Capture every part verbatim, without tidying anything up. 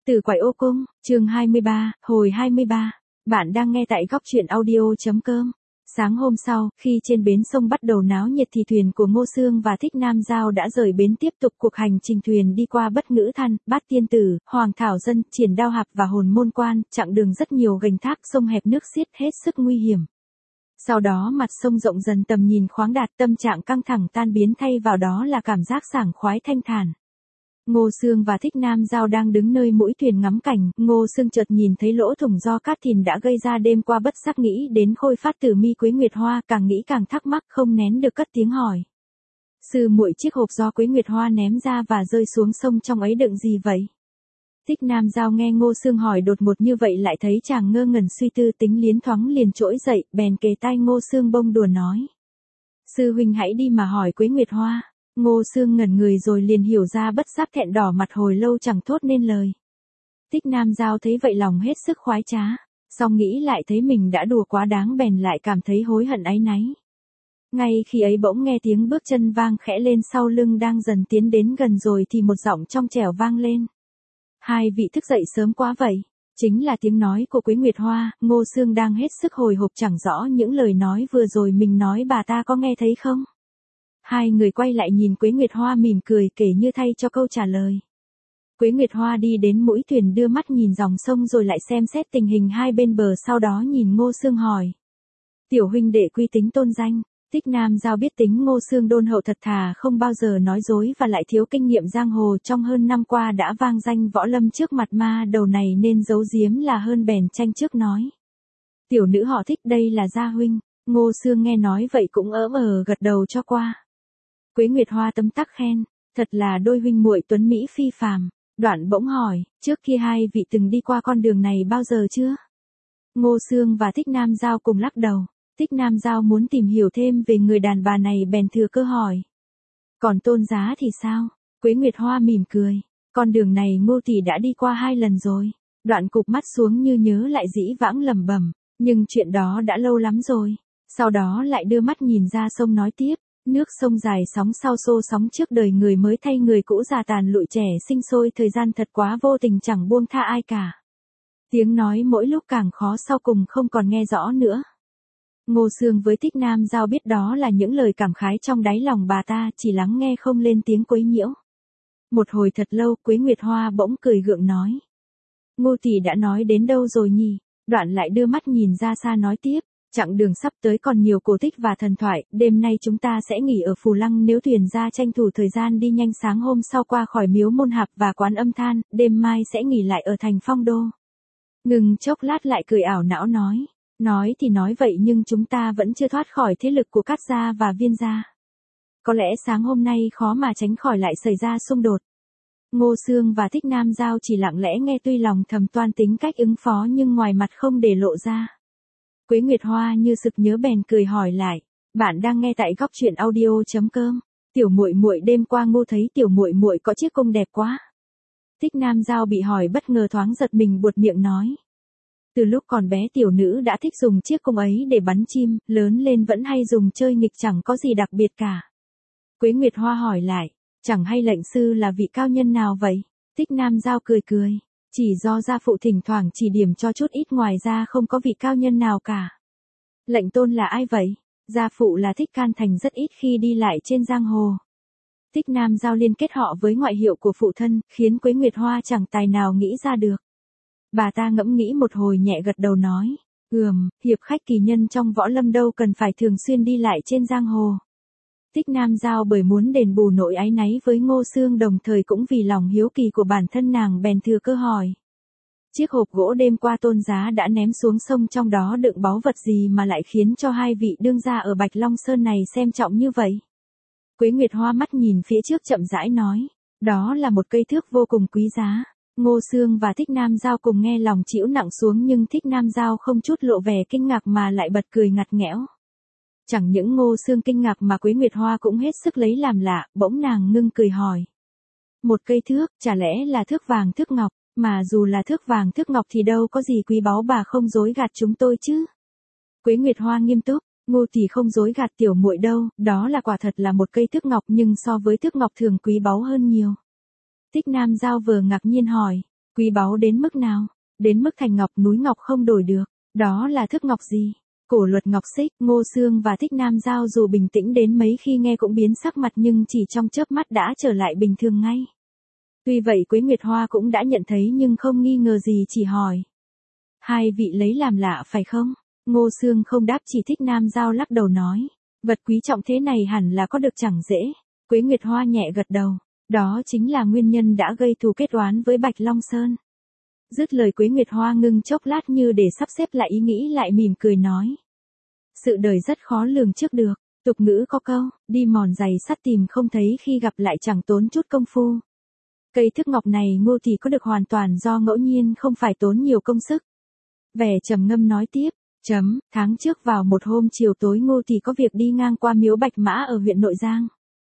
Từ Quải Ô Cung, chương hai mươi ba, hồi hai mươi ba. Bạn đang nghe tại góc truyện audio.com. Sáng hôm sau, khi trên bến sông bắt đầu náo nhiệt thì thuyền của Ngô Xương và Thích Nam Giao đã rời bến tiếp tục cuộc hành trình thuyền đi qua Bất Ngữ Than, Bát Tiên Tử, Hoàng Thảo Dân, Triển Đao Hạp và Hồn Môn Quan, chặng đường rất nhiều gành thác, sông hẹp nước xiết hết sức nguy hiểm. Sau đó mặt sông rộng dần, tầm nhìn khoáng đạt, tâm trạng căng thẳng tan biến, thay vào đó là cảm giác sảng khoái thanh thản. Ngô Xương và Thích Nam Giao đang đứng nơi mũi thuyền ngắm cảnh, Ngô Xương chợt nhìn thấy lỗ thủng do cát thìn đã gây ra, đêm qua bất giác nghĩ đến Khôi Phát Tử Mi Quế Nguyệt Hoa, càng nghĩ càng thắc mắc, không nén được cất tiếng hỏi. Sư muội, chiếc hộp do Quế Nguyệt Hoa ném ra và rơi xuống sông trong ấy đựng gì vậy? Thích Nam Giao nghe Ngô Xương hỏi đột ngột như vậy lại thấy chàng ngơ ngẩn suy tư, tính liến thoáng liền trỗi dậy, bèn kề tai Ngô Xương bông đùa nói. Sư huynh hãy đi mà hỏi Quế Nguyệt Hoa. Ngô Xương ngẩn người rồi liền hiểu ra, bất giác thẹn đỏ mặt, hồi lâu chẳng thốt nên lời. Thích Nam Giao thấy vậy lòng hết sức khoái trá, song nghĩ lại thấy mình đã đùa quá đáng bèn lại cảm thấy hối hận áy náy. Ngay khi ấy bỗng nghe tiếng bước chân vang khẽ lên sau lưng, đang dần tiến đến gần rồi thì một giọng trong trẻo vang lên. Hai vị thức dậy sớm quá vậy. Chính là tiếng nói của Quế Nguyệt Hoa. Ngô Xương đang hết sức hồi hộp chẳng rõ những lời nói vừa rồi mình nói bà ta có nghe thấy không. Hai người quay lại nhìn Quế Nguyệt Hoa mỉm cười, kể như thay cho câu trả lời. Quế Nguyệt Hoa đi đến mũi thuyền, đưa mắt nhìn dòng sông rồi lại xem xét tình hình hai bên bờ, sau đó nhìn Ngô Xương hỏi. Tiểu huynh đệ quy tính tôn danh. Thích Nam Giao biết tính Ngô Xương đôn hậu thật thà, không bao giờ nói dối và lại thiếu kinh nghiệm giang hồ, trong hơn năm qua đã vang danh võ lâm trước mặt ma đầu này nên giấu giếm là hơn, bèn tranh trước nói. Tiểu nữ họ Thích, đây là gia huynh. Ngô Xương nghe nói vậy cũng ỡm ờ gật đầu cho qua. Quế Nguyệt Hoa tấm tắc khen, thật là đôi huynh muội tuấn mỹ phi phàm. Đoạn bỗng hỏi, trước kia hai vị từng đi qua con đường này bao giờ chưa? Ngô Xương và Thích Nam Giao cùng lắc đầu. Thích Nam Giao muốn tìm hiểu thêm về người đàn bà này bèn thừa cơ hỏi. Còn tôn giá thì sao? Quế Nguyệt Hoa mỉm cười, con đường này Ngô tỷ đã đi qua hai lần rồi. Đoạn cụp mắt xuống như nhớ lại dĩ vãng lẩm bẩm, nhưng chuyện đó đã lâu lắm rồi. Sau đó lại đưa mắt nhìn ra sông nói tiếp. Nước sông dài sóng sau xô sóng trước, đời người mới thay người cũ, già tàn lụi trẻ sinh sôi, thời gian thật quá vô tình, chẳng buông tha ai cả. Tiếng nói mỗi lúc càng khó, sau cùng không còn nghe rõ nữa. Ngô Xương với Thích Nam Giao biết đó là những lời cảm khái trong đáy lòng bà ta, chỉ lắng nghe không lên tiếng quấy nhiễu. Một hồi thật lâu, Quế Nguyệt Hoa bỗng cười gượng nói. Ngô tỷ đã nói đến đâu rồi nhỉ? Đoạn lại đưa mắt nhìn ra xa nói tiếp. Chặng đường sắp tới còn nhiều cổ tích và thần thoại, đêm nay chúng ta sẽ nghỉ ở Phù Lăng, nếu thuyền ra tranh thủ thời gian đi nhanh, sáng hôm sau qua khỏi Miếu Môn Hạp và Quán Âm Than, đêm mai sẽ nghỉ lại ở thành Phong Đô. Ngừng chốc lát lại cười ảo não nói, nói thì nói vậy nhưng chúng ta vẫn chưa thoát khỏi thế lực của Cát gia và Viên gia. Có lẽ sáng hôm nay khó mà tránh khỏi lại xảy ra xung đột. Ngô Xương và Thích Nam Giao chỉ lặng lẽ nghe, tuy lòng thầm toan tính cách ứng phó nhưng ngoài mặt không để lộ ra. Quế Nguyệt Hoa như sực nhớ bèn cười hỏi lại, bạn đang nghe tại góc truyện audio.com. Tiểu muội muội, đêm qua Ngô thấy tiểu muội muội có chiếc cung đẹp quá. Thích Nam Giao bị hỏi bất ngờ thoáng giật mình, buột miệng nói. Từ lúc còn bé tiểu nữ đã thích dùng chiếc cung ấy để bắn chim, lớn lên vẫn hay dùng chơi nghịch, chẳng có gì đặc biệt cả. Quế Nguyệt Hoa hỏi lại, chẳng hay lệnh sư là vị cao nhân nào vậy? Thích Nam Giao cười cười. Chỉ do gia phụ thỉnh thoảng chỉ điểm cho chút ít, ngoài ra không có vị cao nhân nào cả. Lệnh tôn là ai vậy? Gia phụ là Thích Can Thành, rất ít khi đi lại trên giang hồ. Thích Nam Giao liên kết họ với ngoại hiệu của phụ thân, khiến Quế Nguyệt Hoa chẳng tài nào nghĩ ra được. Bà ta ngẫm nghĩ một hồi nhẹ gật đầu nói, ừm, hiệp khách kỳ nhân trong võ lâm đâu cần phải thường xuyên đi lại trên giang hồ. Thích Nam Giao bởi muốn đền bù nỗi áy náy với Ngô Xương, đồng thời cũng vì lòng hiếu kỳ của bản thân nàng, bèn thừa cơ hỏi. Chiếc hộp gỗ đêm qua tôn giá đã ném xuống sông, trong đó đựng báu vật gì mà lại khiến cho hai vị đương gia ở Bạch Long Sơn này xem trọng như vậy? Quế Nguyệt Hoa mắt nhìn phía trước chậm rãi nói, đó là một cây thước vô cùng quý giá. Ngô Xương và Thích Nam Giao cùng nghe lòng chịu nặng xuống, nhưng Thích Nam Giao không chút lộ vẻ kinh ngạc mà lại bật cười ngặt nghẽo. Chẳng những Ngô Xương kinh ngạc mà Quế Nguyệt Hoa cũng hết sức lấy làm lạ, bỗng nàng ngưng cười hỏi. Một cây thước, chả lẽ là thước vàng thước ngọc, mà dù là thước vàng thước ngọc thì đâu có gì quý báu, bà không dối gạt chúng tôi chứ? Quế Nguyệt Hoa nghiêm túc, Ngô tỷ không dối gạt tiểu muội đâu, đó là quả thật là một cây thước ngọc, nhưng so với thước ngọc thường quý báu hơn nhiều. Thích Nam Giao vừa ngạc nhiên hỏi, Quý báu đến mức nào? Đến mức thành ngọc núi ngọc không đổi được. Đó là thức ngọc gì? Cổ luật ngọc xích. Ngô Xương và Thích Nam Giao dù bình tĩnh đến mấy khi nghe cũng biến sắc mặt nhưng chỉ trong chớp mắt đã trở lại bình thường ngay. Tuy vậy Quế Nguyệt Hoa cũng đã nhận thấy nhưng không nghi ngờ gì, chỉ hỏi. Hai vị lấy làm lạ phải không? Ngô Xương không đáp, chỉ Thích Nam Giao lắc đầu nói. Vật quý trọng thế này hẳn là có được chẳng dễ. Quế Nguyệt Hoa nhẹ gật đầu. Đó chính là nguyên nhân đã gây thù kết oán với Bạch Long Sơn. Dứt lời Quế Nguyệt Hoa ngưng chốc lát như để sắp xếp lại ý nghĩ, lại mỉm cười nói. Sự đời rất khó lường trước được. Tục ngữ có câu, đi mòn giày sắt tìm không thấy, khi gặp lại chẳng tốn chút công phu. Cây thức ngọc này Ngô Tỷ có được hoàn toàn do ngẫu nhiên, không phải tốn nhiều công sức. Vẻ trầm ngâm nói tiếp. Chấm, tháng trước vào một hôm chiều tối Ngô Tỷ có việc đi ngang qua miếu Bạch Mã ở huyện Nội Giang.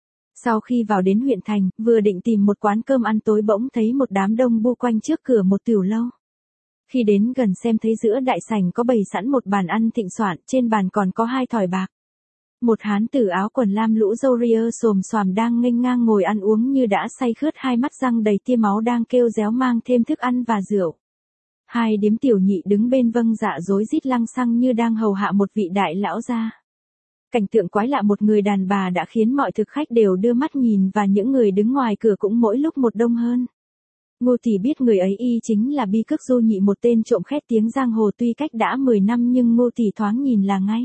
Sau khi vào đến huyện thành, vừa định tìm một quán cơm ăn tối bỗng thấy một đám đông bu quanh trước cửa một tiểu lâu. Khi đến gần xem thấy giữa đại sảnh có bày sẵn một bàn ăn thịnh soạn, trên bàn còn có hai thỏi bạc. Một hán tử áo quần lam lũ râu ria xồm xoàm đang nghênh ngang ngồi ăn uống như đã say khướt, hai mắt răng đầy tia máu đang kêu réo mang thêm thức ăn và rượu. Hai điếm tiểu nhị đứng bên vâng dạ rối rít lăng xăng như đang hầu hạ một vị đại lão gia. Cảnh tượng quái lạ một người đàn bà đã khiến mọi thực khách đều đưa mắt nhìn, và những người đứng ngoài cửa cũng mỗi lúc một đông hơn. Ngô Tỷ biết người ấy y chính là Bi Cước Du Nhị, một tên trộm khét tiếng giang hồ, tuy cách đã mười năm nhưng Ngô Tỷ thoáng nhìn là ngay.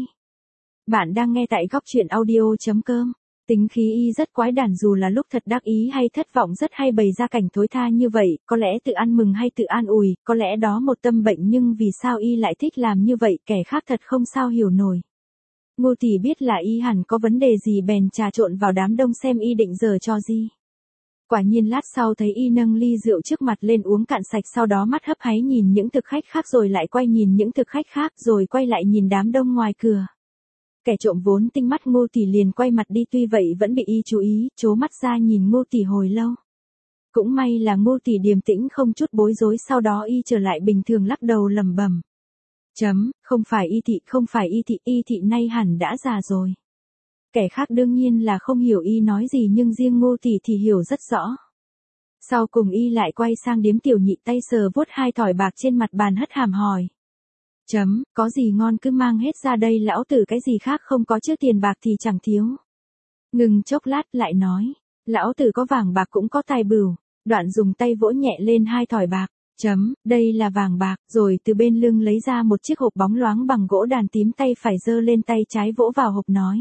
Bạn đang nghe tại góc truyện audio chấm com. Tính khí y rất quái đản, dù là lúc thật đắc ý hay thất vọng rất hay bày ra cảnh thối tha như vậy, có lẽ tự ăn mừng hay tự an ủi, có lẽ đó một tâm bệnh, nhưng vì sao y lại thích làm như vậy, kẻ khác thật không sao hiểu nổi. Ngô Tỷ biết là y hẳn có vấn đề gì, bèn trà trộn vào đám đông xem y định giở trò gì. Quả nhiên lát sau thấy y nâng ly rượu trước mặt lên uống cạn sạch, sau đó mắt hấp háy nhìn những thực khách khác rồi lại quay nhìn những thực khách khác, rồi quay lại nhìn đám đông ngoài cửa. Kẻ trộm vốn tinh mắt Ngô Tỷ liền quay mặt đi, tuy vậy vẫn bị y chú ý, trố mắt ra nhìn Ngô Tỷ hồi lâu. Cũng may là Ngô Tỷ điềm tĩnh không chút bối rối, sau đó y trở lại bình thường lắc đầu lẩm bẩm. Chấm, không phải y thị, không phải y thị, y thị nay hẳn đã già rồi. Kẻ khác đương nhiên là không hiểu y nói gì, nhưng riêng Ngô Tỷ thì hiểu rất rõ. Sau cùng y lại quay sang điếm tiểu nhị, tay sờ vuốt hai thỏi bạc trên mặt bàn, hất hàm hỏi. Chấm, có gì ngon cứ mang hết ra đây, lão tử cái gì khác không có chứ tiền bạc thì chẳng thiếu. Ngừng chốc lát lại nói, lão tử có vàng bạc cũng có tài bửu. Đoạn dùng tay vỗ nhẹ lên hai thỏi bạc. Chấm, đây là vàng bạc, rồi từ bên lưng lấy ra một chiếc hộp bóng loáng bằng gỗ đàn tím, tay phải giơ lên, tay trái vỗ vào hộp nói.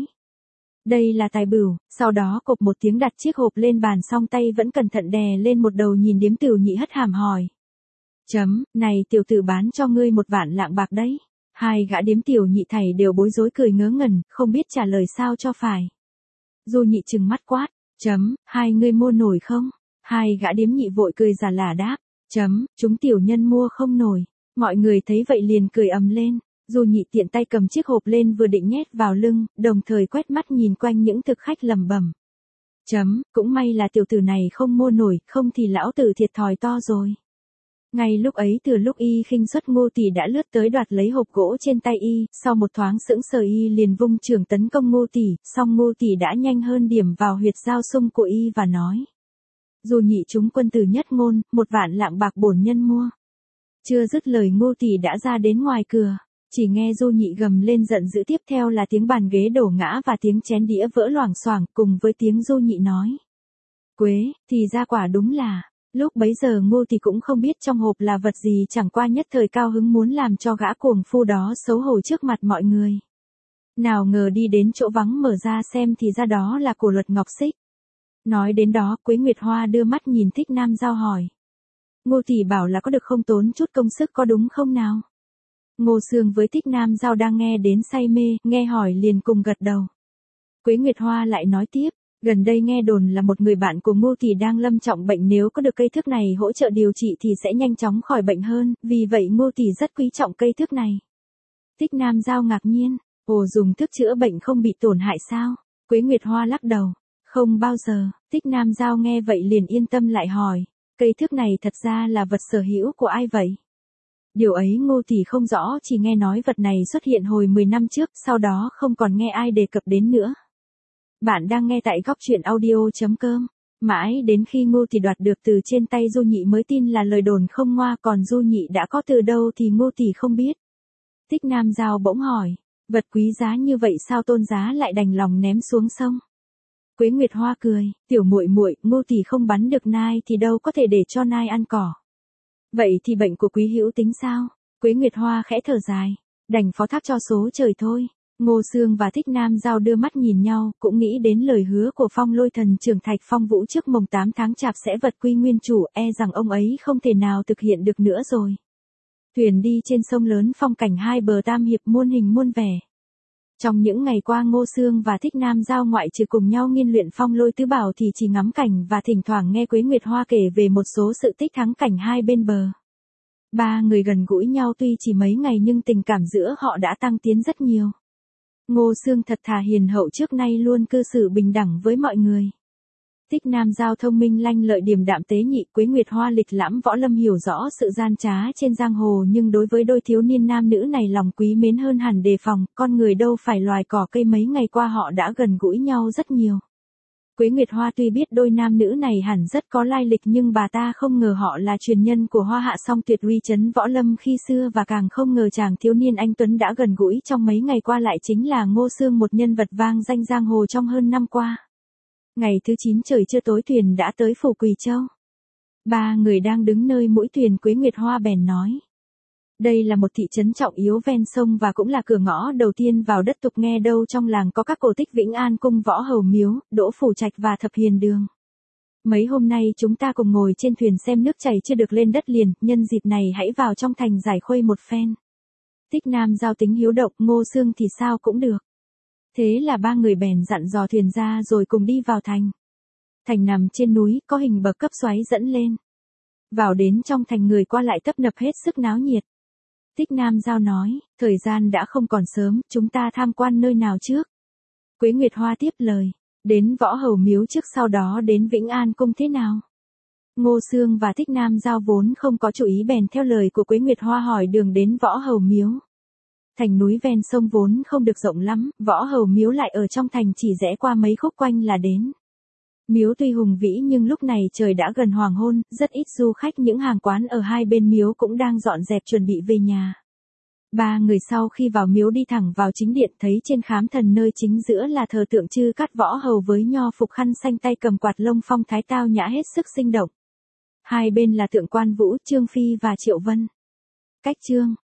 Đây là tài bửu, sau đó cộp một tiếng đặt chiếc hộp lên bàn, xong tay vẫn cẩn thận đè lên một đầu, nhìn điếm tiểu nhị hất hàm hỏi. Chấm, này tiểu tử bán cho ngươi một vạn lạng bạc đấy. Hai gã điếm tiểu nhị thảy đều bối rối cười ngớ ngẩn, không biết trả lời sao cho phải. Du Nhị trừng mắt quát. Chấm, hai ngươi mua nổi không? Hai gã điếm nhị vội cười giả lả đáp. Chấm, chúng tiểu nhân mua không nổi. Mọi người thấy vậy liền cười ầm lên. Du Nhị tiện tay cầm chiếc hộp lên, vừa định nhét vào lưng, đồng thời quét mắt nhìn quanh những thực khách lẩm bẩm. Chấm, cũng may là tiểu tử này không mua nổi, không thì lão tử thiệt thòi to rồi. Ngay lúc ấy từ lúc y khinh suất, Ngô Tỷ đã lướt tới đoạt lấy hộp gỗ trên tay y, sau một thoáng sững sờ y liền vung chưởng tấn công Ngô Tỷ, song Ngô Tỷ đã nhanh hơn điểm vào huyệt giao xung của y và nói. Dù nhị chúng quân tử nhất ngôn, một vạn lạng bạc bổn nhân mua. Chưa dứt lời Ngô Tỷ đã ra đến ngoài cửa, chỉ nghe Du Nhị gầm lên giận dữ, tiếp theo là tiếng bàn ghế đổ ngã và tiếng chén đĩa vỡ loảng xoảng, cùng với tiếng Du Nhị nói. Quế, thì ra quả đúng là... Lúc bấy giờ Ngô Tỷ cũng không biết trong hộp là vật gì, chẳng qua nhất thời cao hứng muốn làm cho gã cuồng phu đó xấu hổ trước mặt mọi người. Nào ngờ đi đến chỗ vắng mở ra xem thì ra đó là cổ luật ngọc xích. Nói đến đó Quế Nguyệt Hoa đưa mắt nhìn Thích Nam Giao hỏi. Ngô Tỷ bảo là có được không tốn chút công sức, có đúng không nào? Ngô Xương với Thích Nam Giao đang nghe đến say mê, nghe hỏi liền cùng gật đầu. Quế Nguyệt Hoa lại nói tiếp. Gần đây nghe đồn là một người bạn của Ngô Tỷ đang lâm trọng bệnh, nếu có được cây thước này hỗ trợ điều trị thì sẽ nhanh chóng khỏi bệnh hơn, vì vậy Ngô Tỷ rất quý trọng cây thước này. Thích Nam Giao ngạc nhiên, ồ, dùng thước chữa bệnh không bị tổn hại sao? Quế Nguyệt Hoa lắc đầu, không bao giờ. Thích Nam Giao nghe vậy liền yên tâm lại hỏi, cây thước này thật ra là vật sở hữu của ai vậy? Điều ấy Ngô Tỷ không rõ, chỉ nghe nói vật này xuất hiện hồi mười năm trước, sau đó không còn nghe ai đề cập đến nữa. Bạn đang nghe tại góc truyện audio chấm com. Mãi đến khi Ngô Tỷ đoạt được từ trên tay Du Nhị mới tin là lời đồn không ngoa, còn Du Nhị đã có từ đâu thì Ngô Tỷ không biết. Tích Nam Giao bỗng hỏi, vật quý giá như vậy sao Tôn giá lại đành lòng ném xuống sông? Quế Nguyệt Hoa cười, tiểu muội muội, Ngô Tỷ không bắn được nai thì đâu có thể để cho nai ăn cỏ. Vậy thì bệnh của Quý hữu tính sao? Quế Nguyệt Hoa khẽ thở dài, đành phó thác cho số trời thôi. Ngô Xương và Thích Nam Giao đưa mắt nhìn nhau, cũng nghĩ đến lời hứa của Phong Lôi Thần trưởng Thạch Phong Vũ trước mồng tám tháng chạp sẽ vật quy nguyên chủ, e rằng ông ấy không thể nào thực hiện được nữa rồi. Thuyền đi trên sông lớn, phong cảnh hai bờ tam hiệp muôn hình muôn vẻ. Trong những ngày qua Ngô Xương và Thích Nam Giao ngoại trừ cùng nhau nghiên luyện Phong Lôi Tứ Bảo thì chỉ ngắm cảnh và thỉnh thoảng nghe Quế Nguyệt Hoa kể về một số sự tích thắng cảnh hai bên bờ. Ba người gần gũi nhau tuy chỉ mấy ngày nhưng tình cảm giữa họ đã tăng tiến rất nhiều. Ngô Xương thật thà hiền hậu, trước nay luôn cư xử bình đẳng với mọi người. Tích Nam Giao thông minh lanh lợi điềm đạm tế nhị, Quế Nguyệt Hoa lịch lãm võ lâm hiểu rõ sự gian trá trên giang hồ, nhưng đối với đôi thiếu niên nam nữ này lòng quý mến hơn hẳn đề phòng, con người đâu phải loài cỏ cây, mấy ngày qua họ đã gần gũi nhau rất nhiều. Quế Nguyệt Hoa tuy biết đôi nam nữ này hẳn rất có lai lịch nhưng bà ta không ngờ họ là truyền nhân của Hoa Hạ Song Tuyệt uy chấn võ lâm khi xưa, và càng không ngờ chàng thiếu niên anh tuấn đã gần gũi trong mấy ngày qua lại chính là Ngô Xương, một nhân vật vang danh giang hồ trong hơn năm qua. Ngày thứ chín trời chưa tối thuyền đã tới phủ Quỳ Châu. Ba người đang đứng nơi mũi thuyền, Quế Nguyệt Hoa bèn nói. Đây là một thị trấn trọng yếu ven sông và cũng là cửa ngõ đầu tiên vào đất tục, nghe đâu trong làng có các cổ tích Vĩnh An Cung, Võ Hầu Miếu, Đỗ Phủ Trạch và Thập Hiền Đường. Mấy hôm nay chúng ta cùng ngồi trên thuyền xem nước chảy chưa được lên đất liền, nhân dịp này hãy vào trong thành giải khuây một phen. Tích Nam Giao tính hiếu động, Ngô Xương thì sao cũng được. Thế là ba người bèn dặn dò thuyền ra rồi cùng đi vào thành. Thành nằm trên núi, có hình bậc cấp xoáy dẫn lên. Vào đến trong thành người qua lại tấp nập hết sức náo nhiệt. Tích Nam Giao nói, thời gian đã không còn sớm, chúng ta tham quan nơi nào trước? Quế Nguyệt Hoa tiếp lời, đến Võ Hầu Miếu trước, sau đó đến Vĩnh An Cung thế nào? Ngô Xương và Tích Nam Giao vốn không có chủ ý bèn theo lời của Quế Nguyệt Hoa hỏi đường đến Võ Hầu Miếu. Thành núi ven sông vốn không được rộng lắm, Võ Hầu Miếu lại ở trong thành, chỉ rẽ qua mấy khúc quanh là đến. Miếu tuy hùng vĩ nhưng lúc này trời đã gần hoàng hôn, rất ít du khách, những hàng quán ở hai bên miếu cũng đang dọn dẹp chuẩn bị về nhà. Ba người sau khi vào miếu đi thẳng vào chính điện, thấy trên khám thần nơi chính giữa là thờ tượng Chư Cát Võ Hầu với nho phục khăn xanh, tay cầm quạt lông phong thái tao nhã hết sức sinh động. Hai bên là tượng Quan Vũ, Trương Phi và Triệu Vân. Cách trương